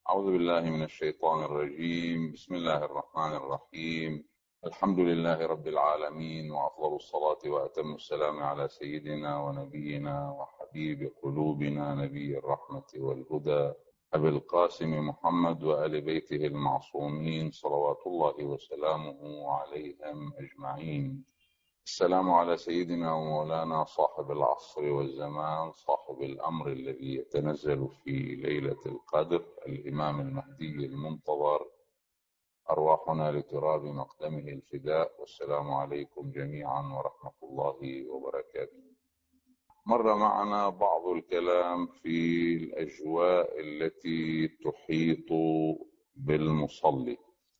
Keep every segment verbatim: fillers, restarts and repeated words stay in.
أعوذ بالله من الشيطان الرجيم. بسم الله الرحمن الرحيم. الحمد لله رب العالمين، وأفضل الصلاة وأتم السلام على سيدنا ونبينا وحبيب قلوبنا نبي الرحمة والهدى أبي القاسم محمد وآل بيته المعصومين صلوات الله وسلامه عليهم أجمعين. السلام على سيدنا ومولانا صاحب العصر والزمان، صاحب الأمر الذي يتنزل في ليلة القدر، الإمام المهدي المنتظر، أرواحنا لتراب مقدمه الفداء. والسلام عليكم جميعا ورحمة الله وبركاته. مر معنا بعض الكلام في الأجواء التي تحيط بالمصلي،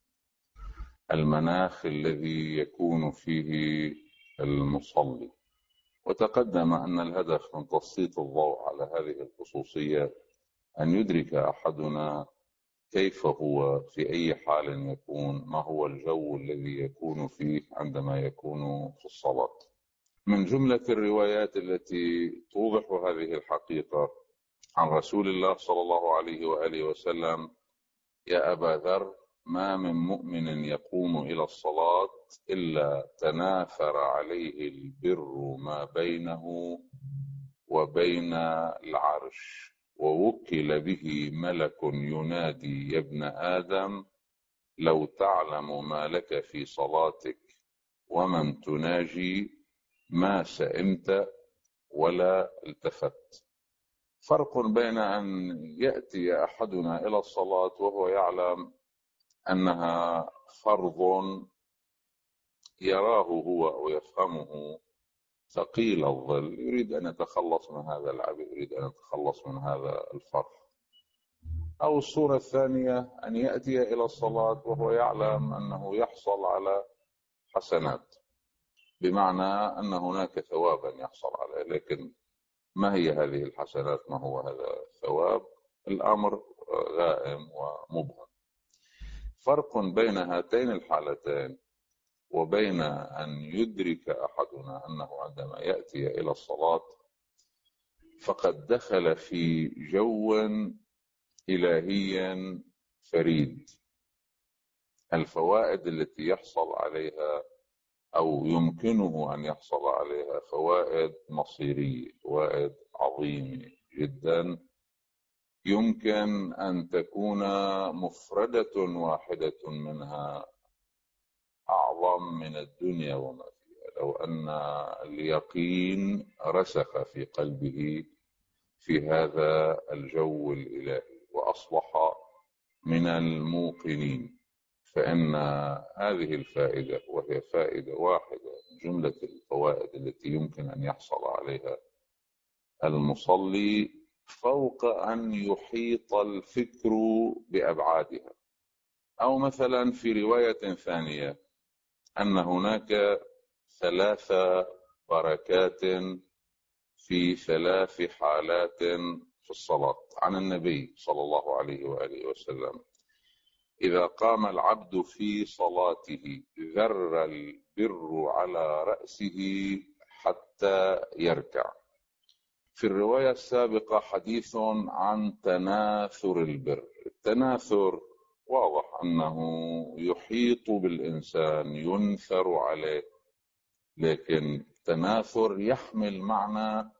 المناخ الذي يكون فيه المصلي، وتقدم أن الهدف من تسليط الضوء على هذه الخصوصيات أن يدرك أحدنا كيف هو في أي حال يكون، ما هو الجو الذي يكون فيه عندما يكون في الصلاة. من جملة الروايات التي توضح هذه الحقيقة عن رسول الله صلى الله عليه وآله وسلم: يا أبا ذر، ما من مؤمن يقوم إلى الصلاة إلا تناثر عليه البر ما بينه وبين العرش، ووكل به ملك ينادي: يا ابن آدم، لو تعلم ما لك في صلاتك ومن تناجي ما سئمت ولا التفت. فرق بين أن يأتي أحدنا إلى الصلاة وهو يعلم أنها فرض يراه هو ويفهمه ثقيل الظل، يريد أن يتخلص من هذا العبء، يريد أن يتخلص من هذا الفرض. أو الصورة الثانية أن يأتي إلى الصلاة وهو يعلم أنه يحصل على حسنات، بمعنى أن هناك ثوابا يحصل عليه، لكن ما هي هذه الحسنات؟ ما هو هذا الثواب؟ الأمر غائم ومبهم. فرق بين هاتين الحالتين وبين أن يدرك أحدنا أنه عندما يأتي إلى الصلاة فقد دخل في جو إلهي فريد. الفوائد التي يحصل عليها أو يمكنه أن يحصل عليها فوائد مصيرية، فوائد عظيمة جدا، يمكن أن تكون مفردة واحدة منها أعظم من الدنيا وما فيها، لو أن اليقين رسخ في قلبه في هذا الجو الإلهي وأصبح من الموقنين. فإن هذه الفائدة، وهي فائدة واحدة من جملة الفوائد التي يمكن أن يحصل عليها المصلي، فوق أن يحيط الفكر بأبعادها. أو مثلا في رواية ثانية أن هناك ثلاث بركات في ثلاث حالات في الصلاة عن النبي صلى الله عليه وآله وسلم: إذا قام العبد في صلاته ذر البر على رأسه حتى يركع. في الرواية السابقة حديث عن تناثر البر. التناثر واضح أنه يحيط بالإنسان، ينثر عليه، لكن التناثر يحمل معنى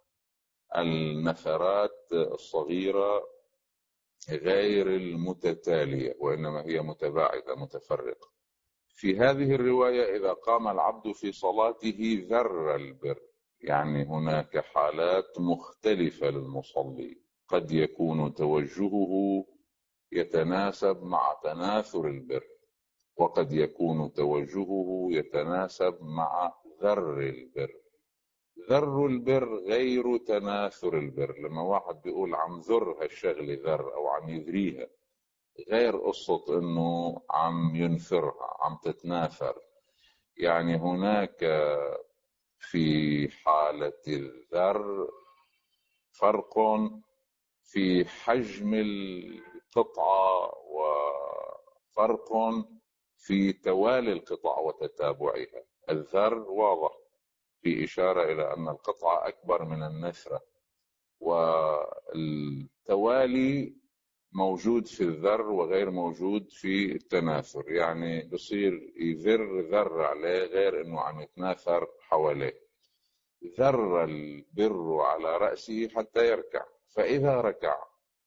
النثرات الصغيرة غير المتتالية، وإنما هي متباعدة متفرقة. في هذه الرواية إذا قام العبد في صلاته ذر البر، يعني هناك حالات مختلفة للمصلي، قد يكون توجهه يتناسب مع تناثر البر، وقد يكون توجهه يتناسب مع ذر البر. ذر البر غير تناثر البر. لما واحد بيقول عم ذر هالشغلة ذر أو عم يذريها، غير قصة إنه عم ينثرها، عم تتناثر. يعني هناك في حالة الذر فرق في حجم القطعة، وفرق في توالي القطع وتتابعها. الذر واضح في إشارة إلى أن القطعة أكبر من النثرة، والتوالي موجود في الذر وغير موجود في التناثر. يعني بصير يذر ذر عليه غير انه عم يتناثر حواليه. ذر البر على رأسه حتى يركع، فإذا ركع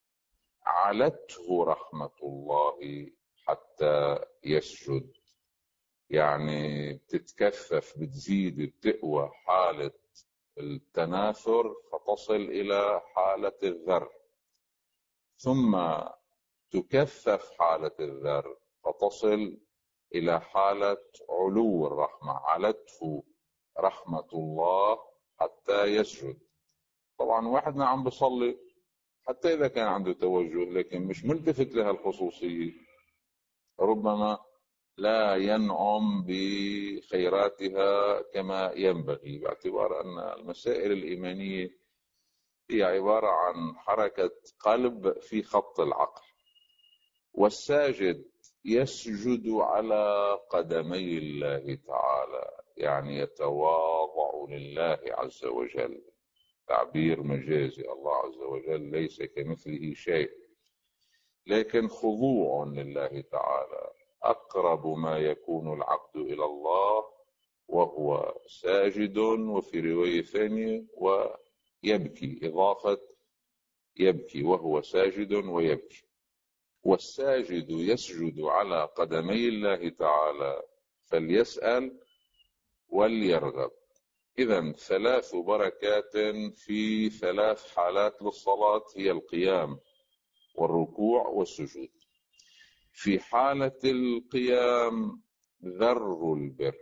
علته رحمة الله حتى يسجد. يعني بتتكثف، بتزيد، بتقوى حالة التناثر فتصل إلى حالة الذر، ثم تكثف حالة الذر فتصل إلى حالة علو الرحمة. علته رحمة الله حتى يسجد. طبعا واحدنا عم بصلي حتى إذا كان عنده توجه لكن مش ملتفت لها الخصوصية، ربما لا ينعم بخيراتها كما ينبغي، باعتبار أن المسائل الإيمانية هي عبارة عن حركة قلب في خط العقل. والساجد يسجد على قدمي الله تعالى، يعني يتواضع لله عز وجل. تعبير مجازي، الله عز وجل ليس كمثله شيء، لكن خضوع لله تعالى. أقرب ما يكون العبد إلى الله وهو ساجد، وفي رواية ثانية ويبكي، إضافة يبكي، وهو ساجد ويبكي. والساجد يسجد على قدمي الله تعالى فليسأل وليرغب. إذن ثلاث بركات في ثلاث حالات للصلاة هي القيام والركوع والسجود. في حالة القيام ذر البر.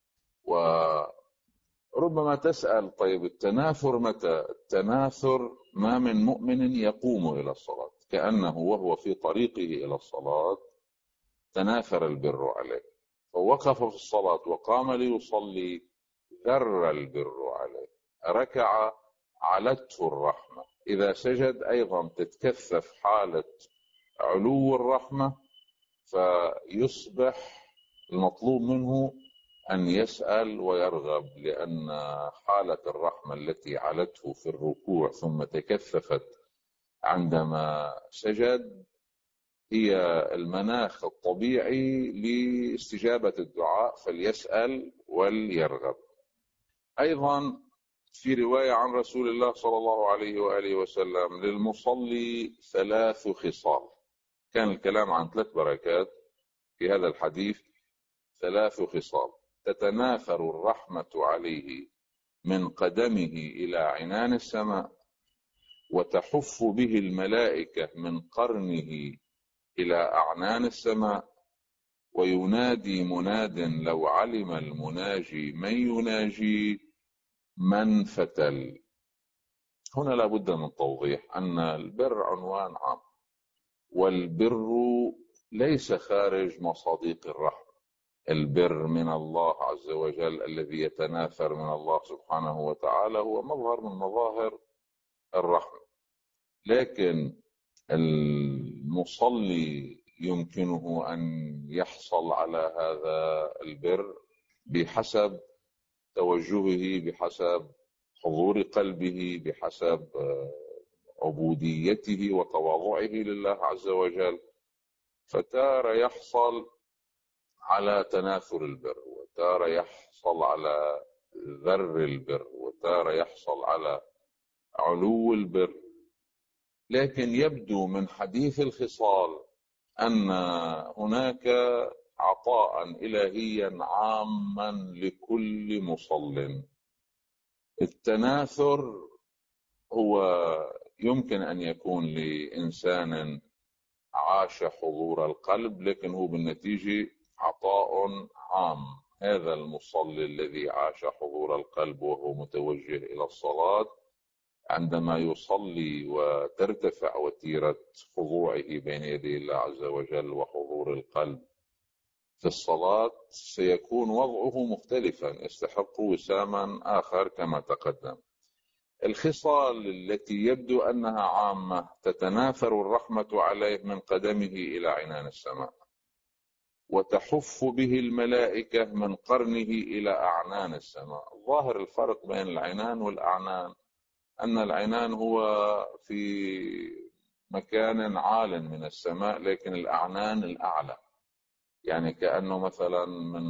وربما تسأل طيب التناثر متى؟ التناثر ما من مؤمن يقوم إلى الصلاة كأنه وهو في طريقه إلى الصلاة تناثر البر عليه، فوقف في الصلاة وقام ليصلي ذر البر عليه. ركع علته الرحمة. إذا سجد أيضا تتكثف حالة علو الرحمة، فيصبح المطلوب منه أن يسأل ويرغب، لأن حالة الرحمة التي علته في الركوع ثم تكثفت عندما سجد هي المناخ الطبيعي لاستجابة الدعاء، فليسأل وليرغب. أيضا في رواية عن رسول الله صلى الله عليه وآله وسلم للمصلي ثلاث خصال. كان الكلام عن ثلاث بركات في هذا الحديث. ثلاث خصال: تتناثر الرحمة عليه من قدمه إلى عنان السماء، وتحف به الملائكة من قرنه إلى أعنان السماء، وينادي مناد لو علم المناجي من يناجي من فتل. هنا لابد من توضيح أن البر عنوان عام، والبر ليس خارج مصادق الرحمة. البر من الله عز وجل الذي يتناثر من الله سبحانه وتعالى هو مظهر من مظاهر الرحمة، لكن المصلي يمكنه أن يحصل على هذا البر بحسب توجهه، بحسب حضور قلبه، بحسب عبوديته وتواضعه لله عز وجل. فتارة يحصل على تناثر البر، وتارة يحصل على ذر البر، وتارة يحصل على علو البر. لكن يبدو من حديث الخصال أن هناك عطاء إلهيا عاما لكل مصل. التناثر هو يمكن أن يكون لإنسان عاش حضور القلب، لكن هو بالنتيجة عطاء عام. هذا المصلي الذي عاش حضور القلب وهو متوجه إلى الصلاة، عندما يصلي وترتفع وتيرة خضوعه بين يدي الله عز وجل وحضور القلب في الصلاة، سيكون وضعه مختلفا، يستحق وساما آخر كما تقدم. الخصال التي يبدو أنها عامة: تتناثر الرحمة عليه من قدمه إلى عنان السماء، وتحف به الملائكة من قرنه إلى أعنان السماء. ظاهر الفرق بين العنان والأعنان أن العنان هو في مكان عال من السماء لكن الأعنان الأعلى، يعني كأنه مثلا من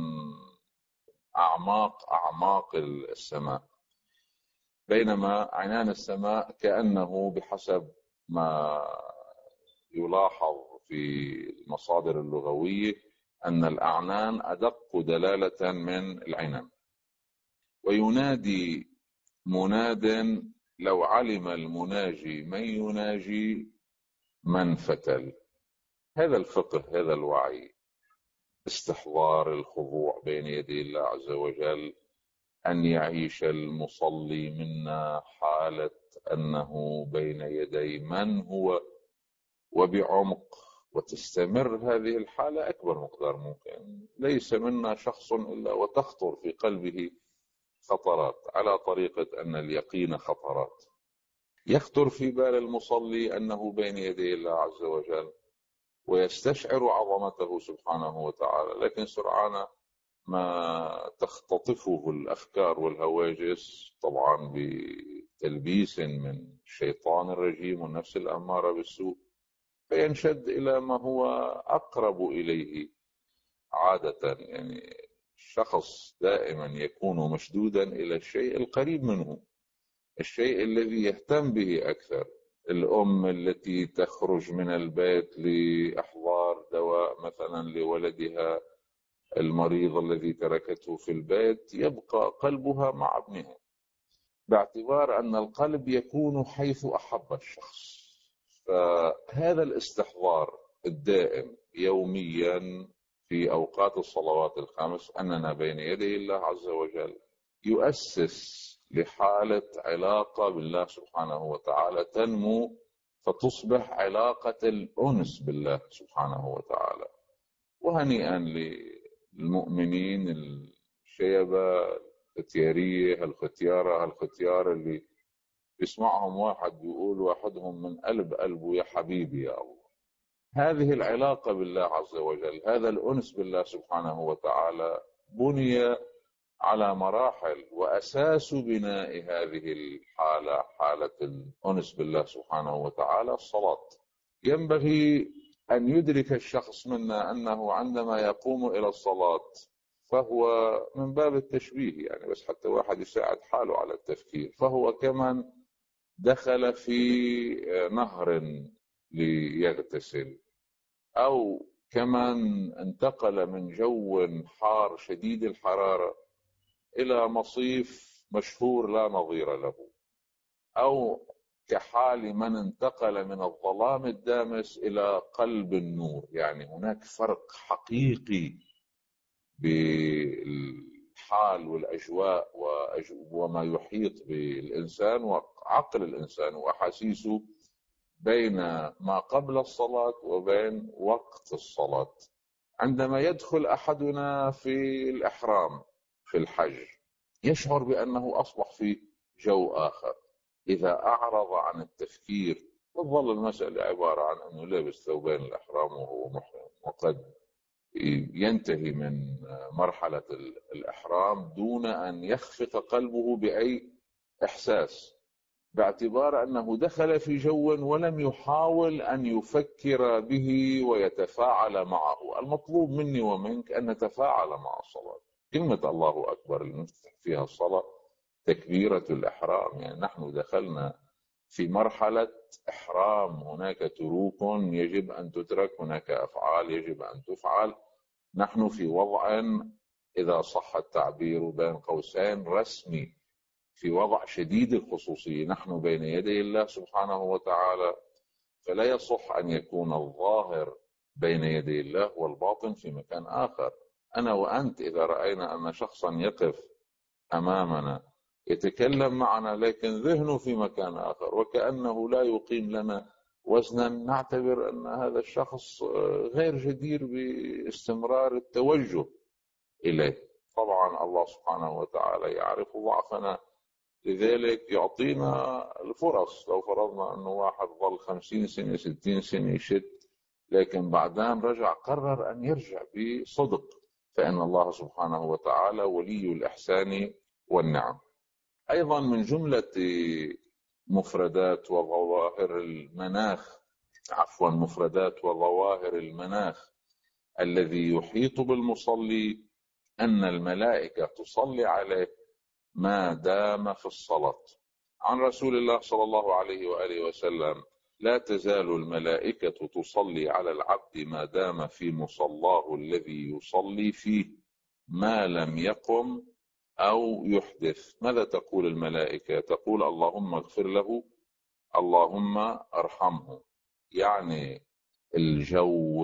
أعماق أعماق السماء، بينما عنان السماء كأنه بحسب ما يلاحظ في المصادر اللغوية أن الأعنان أدق دلالة من العنان. وينادي مناد لو علم المناجي من يناجي من فتل. هذا الفقه، هذا الوعي، استحضار الخضوع بين يدي الله عز وجل، أن يعيش المصلي منا حالة أنه بين يدي من هو، وبعمق، وتستمر هذه الحالة أكبر مقدار ممكن. ليس منا شخص إلا وتخطر في قلبه خطرات، على طريقة أن اليقين خطرات. يخطر في بال المصلي أنه بين يدي الله عز وجل ويستشعر عظمته سبحانه وتعالى، لكن سرعان ما تختطفه الأفكار والهواجس، طبعا بتلبيس من الشيطان الرجيم والنفس الأمارة بالسوء، فينشد إلى ما هو أقرب إليه عادة. يعني الشخص دائما يكون مشدودا إلى الشيء القريب منه، الشيء الذي يهتم به أكثر. الأم التي تخرج من البيت لإحضار دواء مثلا لولدها المريض الذي تركته في البيت، يبقى قلبها مع ابنها، باعتبار أن القلب يكون حيث أحب الشخص. فهذا الاستحضار الدائم يوميا في أوقات الصلوات الخمس أننا بين يدي الله عز وجل يؤسس لحالة علاقة بالله سبحانه وتعالى تنمو، فتصبح علاقة الأنس بالله سبحانه وتعالى. وهنيئا للمؤمنين الشيبة الختيارية الختيارة الختيار اللي يسمعهم واحد بيقول واحدهم من قلب قلبه يا حبيبي يا الله. هذه العلاقة بالله عز وجل، هذا الأنس بالله سبحانه وتعالى بني على مراحل، وأساس بناء هذه الحالة، حالة الأنس بالله سبحانه وتعالى، الصلاة. ينبغي أن يدرك الشخص منا أنه عندما يقوم إلى الصلاة فهو من باب التشبيه، يعني بس حتى واحد يساعد حاله على التفكير، فهو كمن دخل في نهر ليغتسل، أو كمن انتقل من جو حار شديد الحرارة إلى مصيف مشهور لا نظير له، أو كحال من انتقل من الظلام الدامس إلى قلب النور. يعني هناك فرق حقيقي بالحال والأجواء وما يحيط بالإنسان وعقل الإنسان وأحاسيسه بين ما قبل الصلاة وبين وقت الصلاة. عندما يدخل أحدنا في الإحرام في الحج يشعر بأنه أصبح في جو آخر. إذا أعرض عن التفكير تظل المسألة عبارة عن أنه لابس ثوبين الإحرام وهو محرم، وقد ينتهي من مرحلة الإحرام دون أن يخفق قلبه بأي إحساس، باعتبار أنه دخل في جو ولم يحاول أن يفكر به ويتفاعل معه. المطلوب مني ومنك أن نتفاعل مع الصلاة. كلمة الله أكبر اللي نفتح فيها الصلاة تكبيرة الإحرام، يعني نحن دخلنا في مرحلة إحرام، هناك تروك يجب أن تترك، هناك أفعال يجب أن تفعل. نحن في وضع، إذا صح التعبير بين قوسين، رسمي، في وضع شديد الخصوصية. نحن بين يدي الله سبحانه وتعالى، فلا يصح أن يكون الظاهر بين يدي الله والباطن في مكان آخر. أنا وأنت إذا رأينا أن شخصا يقف أمامنا يتكلم معنا لكن ذهنه في مكان آخر وكأنه لا يقيم لنا وزنا، نعتبر أن هذا الشخص غير جدير باستمرار التوجه إليه. طبعا الله سبحانه وتعالى يعرف ضعفنا، لذلك يعطينا الفرص. لو فرضنا أنه واحد ظل خمسين سنة ستين سنة يشد لكن بعدين رجع قرر أن يرجع بصدق، فإن الله سبحانه وتعالى ولي الإحسان والنعم. أيضا من جملة مفردات وظواهر المناخ عفوا مفردات وظواهر المناخ الذي يحيط بالمصلي أن الملائكة تصلي عليه ما دام في الصلاة. عن رسول الله صلى الله عليه وآله وسلم: لا تزال الملائكة تصلي على العبد ما دام في مصلاه الذي يصلي فيه ما لم يقم أو يحدث. ماذا تقول الملائكة؟ تقول: اللهم اغفر له، اللهم ارحمه. يعني الجو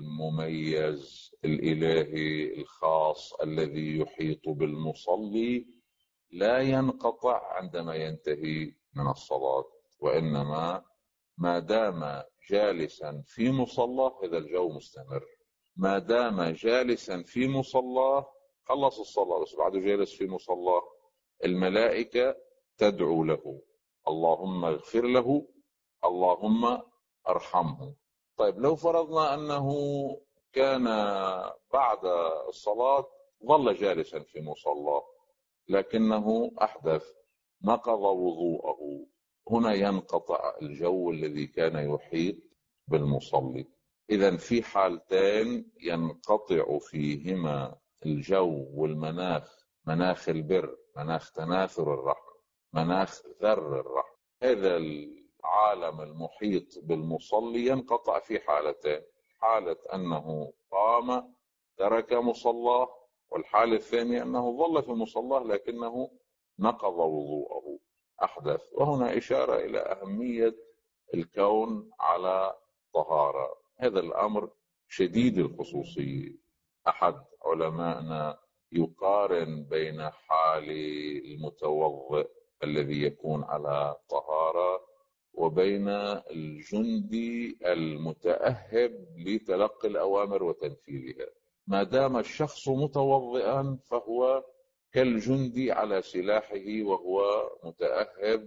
المميز الإلهي الخاص الذي يحيط بالمصلي لا ينقطع عندما ينتهي من الصلاة، وإنما ما دام جالسا في مصلاه هذا الجو مستمر. ما دام جالسا في مصلاه خلص الصلاة بس بعده جالس في مصلاه، الملائكة تدعو له: اللهم اغفر له، اللهم ارحمه. طيب لو فرضنا أنه كان بعد الصلاة ظل جالسا في مصلاه لكنه أحدث، نقض وضوءه، هنا ينقطع الجو الذي كان يحيط بالمصلي. إذن في حالتين ينقطع فيهما الجو والمناخ، مناخ البر، مناخ تناثر الرحمة، مناخ ذر الرحمة. هذا العالم المحيط بالمصلي ينقطع في حالتين: حالة أنه قام ترك مصلاه، والحالة الثانية أنه ظل في مصلاه لكنه نقض وضوءه، أحدث. وهنا إشارة إلى أهمية الكون على طهارة. هذا الأمر شديد الخصوصية. أحد علمائنا يقارن بين حال المتوضئ الذي يكون على طهارة وبين الجندي المتأهب لتلقي الأوامر وتنفيذها. ما دام الشخص متوضئا فهو كالجندي على سلاحه وهو متأهب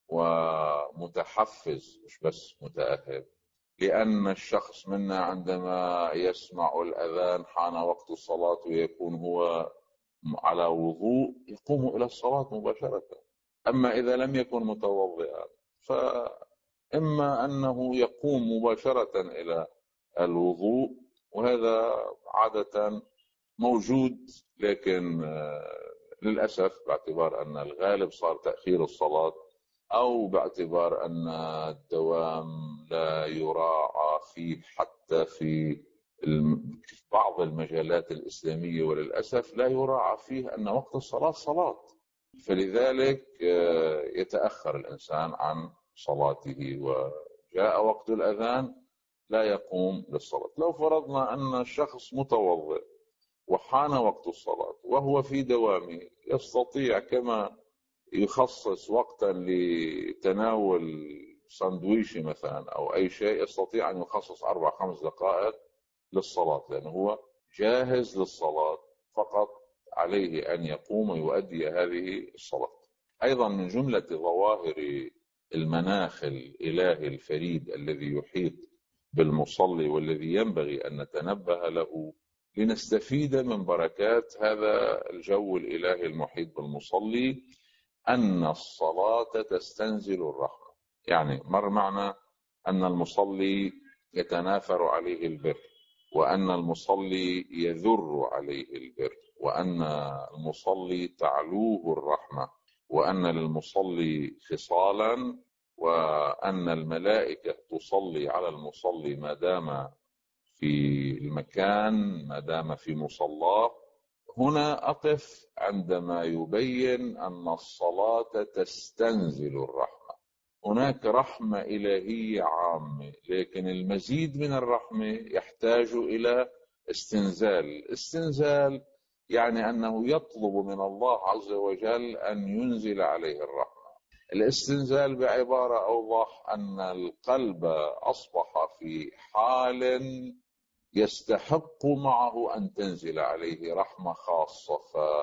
ومتحفز، مش بس متأهب. لأن الشخص منا عندما يسمع الأذان حان وقت الصلاة ويكون هو على وضوء يقوم إلى الصلاة مباشرة. أما إذا لم يكن متوضئا فإما أنه يقوم مباشرة إلى الوضوء، وهذا عادة موجود، لكن للأسف باعتبار أن الغالب صار تأخير الصلاة، أو باعتبار أن الدوام لا يراعى فيه حتى في بعض المجالات الإسلامية، وللأسف لا يراعى فيه أن وقت الصلاة صلاة، فلذلك يتأخر الإنسان عن صلاته وجاء وقت الأذان لا يقوم للصلاة. لو فرضنا أن الشخص متوضئ وحان وقت الصلاة وهو في دوامه، يستطيع كما يخصص وقتا لتناول ساندويشي مثلا أو أي شيء، يستطيع أن يخصص أربع خمس دقائق للصلاة، لأنه هو جاهز للصلاة، فقط عليه أن يقوم ويؤدي هذه الصلاة. أيضا من جملة ظواهر المناخ الإلهي الفريد الذي يحيط بالمصلي والذي ينبغي أن نتنبه له لنستفيد من بركات هذا الجو الإلهي المحيط بالمصلي، أن الصلاة تستنزل الرحمة. يعني مر معنا أن المصلي يتناثر عليه البر، وأن المصلي يذر عليه البر، وأن المصلي تعلوه الرحمة، وأن للمصلي خصالا، وأن الملائكة تصلي على المصلي ما دام في المكان، ما دام في مصلاه. هنا أقف عندما يبين أن الصلاة تستنزل الرحمة. هناك رحمة إلهية عامة، لكن المزيد من الرحمة يحتاج إلى استنزال. استنزال يعني أنه يطلب من الله عز وجل أن ينزل عليه الرحمة. الاستنزال بعبارة أوضح أن القلب أصبح في حال يستحق معه أن تنزل عليه رحمة خاصة،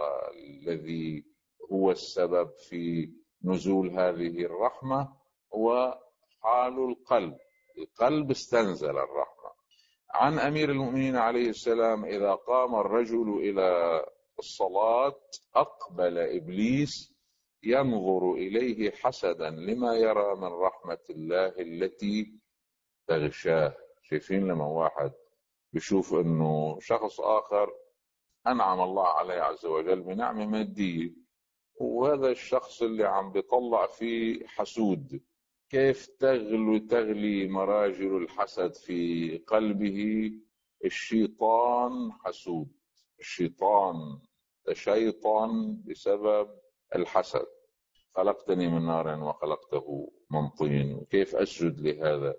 فالذي هو السبب في نزول هذه الرحمة هو حال القلب. القلب استنزل الرحمة. عن أمير المؤمنين عليه السلام: إذا قام الرجل إلى الصلاة أقبل إبليس ينظر إليه حسدا لما يرى من رحمة الله التي تغشاه. شايفين لما واحد بيشوف انه شخص اخر انعم الله عليه عز وجل بنعمه ماديه، وهذا الشخص اللي عم بيطلع فيه حسود، كيف تغلو تغلي مراجل الحسد في قلبه. الشيطان حسود، الشيطان تشيطن بسبب الحسد. خلقتني من نار وخلقته من طين، وكيف أسجد لهذا؟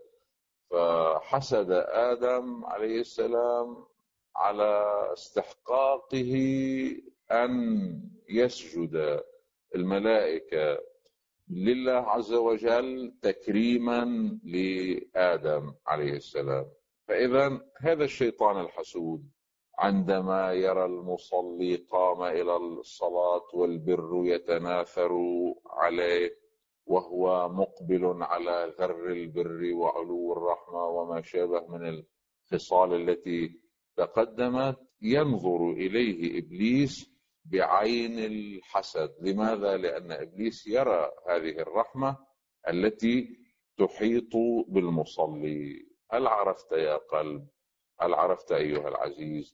فحسد آدم عليه السلام على استحقاقه أن يسجد الملائكة لله عز وجل تكريما لآدم عليه السلام. فإذا هذا الشيطان الحسود عندما يرى المصلي قام إلى الصلاة والبر يتناثر عليه، وهو مقبل على ذر البر وعلو الرحمة وما شابه من الخصال التي تقدمت، ينظر إليه إبليس بعين الحسد. لماذا؟ لأن إبليس يرى هذه الرحمة التي تحيط بالمصلي. هل عرفت يا قلب؟ هل عرفت أيها العزيز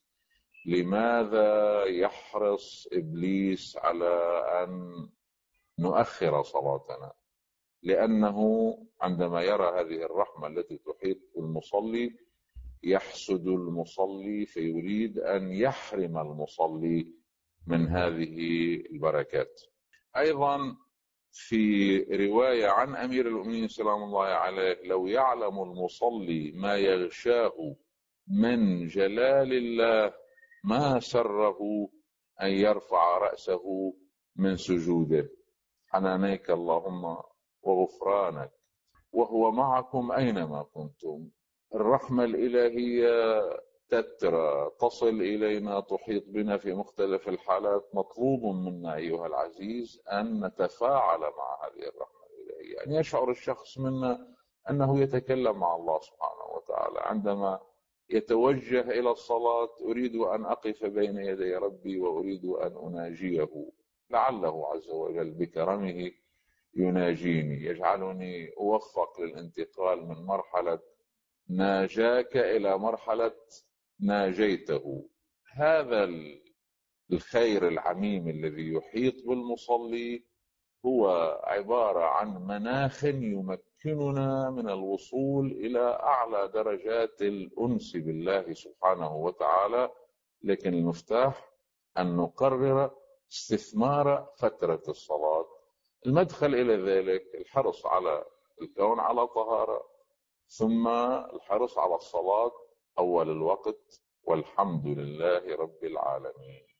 لماذا يحرص إبليس على أن نؤخر صلاتنا؟ لأنه عندما يرى هذه الرحمة التي تحيط بالمصلي يحسد المصلي، فيريد أن يحرم المصلي من هذه البركات. أيضا في رواية عن أمير المؤمنين سلام الله عليه: لو يعلم المصلي ما يغشاه من جلال الله ما سره أن يرفع رأسه من سجوده. حنانيك اللهم وغفرانك، وهو معكم أينما كنتم. الرحمة الإلهية تترى تصل إلينا، تحيط بنا في مختلف الحالات. مطلوب منا أيها العزيز أن نتفاعل مع هذه الرحمة الإلهية، أن يشعر الشخص منا أنه يتكلم مع الله سبحانه وتعالى عندما يتوجه إلى الصلاة: أريد أن أقف بين يدي ربي وأريد أن أناجيه، لعله عز وجل بكرمه يناجيني، يجعلني أوفق للانتقال من مرحلة ناجاك إلى مرحلة ناجيته. هذا الخير العميم الذي يحيط بالمصلي هو عبارة عن مناخ يمكننا من الوصول إلى أعلى درجات الأنس بالله سبحانه وتعالى. لكن المفتاح أن نقرر استثمار فترة الصلاة. المدخل إلى ذلك الحرص على الكون على طهارة، ثم الحرص على الصلاة أول الوقت، والحمد لله رب العالمين.